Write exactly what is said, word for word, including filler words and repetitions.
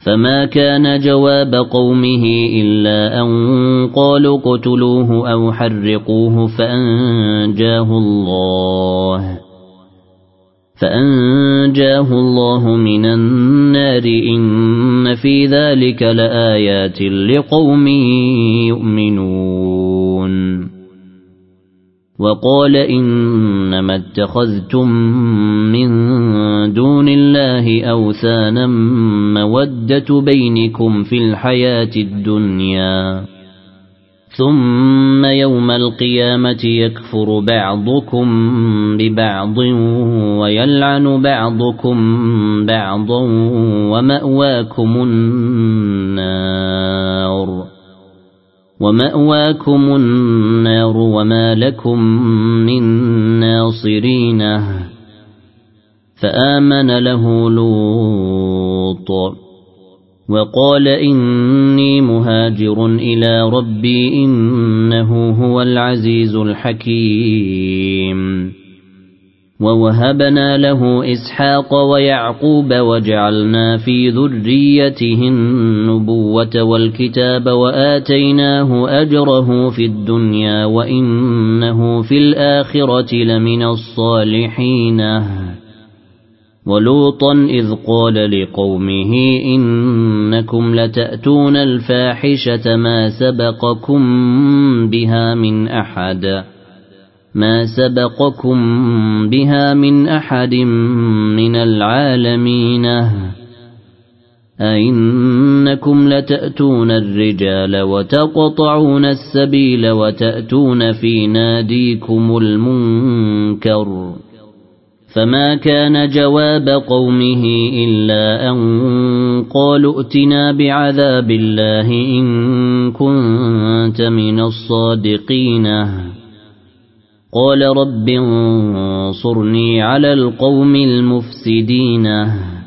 فما كان جواب قومه إلا أن قالوا اقتلوه أو حرقوه فأنجاه الله فأنجاه الله من النار إن في ذلك لآيات لقوم يؤمنون وقال إنما اتخذتم من دون الله أوثانا مودة بينكم في الحياة الدنيا ثم يوم القيامة يكفر بعضكم ببعض ويلعن بعضكم بعضا ومأواكم النار ومأواكم النار وما لكم من ناصرين فآمن له لوط وقال إني مهاجر إلى ربي إنه هو العزيز الحكيم ووهبنا له إسحاق ويعقوب وجعلنا في ذريته النبوة والكتاب وآتيناه أجره في الدنيا وإنه في الآخرة لمن الصالحين ولوطا إذ قال لقومه إنكم لتأتون الفاحشة ما سبقكم بها من أحد ما سبقكم بها من أحد من العالمين أئنكم لتأتون الرجال وتقطعون السبيل وتأتون في ناديكم المنكر فما كان جواب قومه إلا أن قالوا ائتنا بعذاب الله إن كنت من الصادقين قال رب انصرني على القوم المفسدين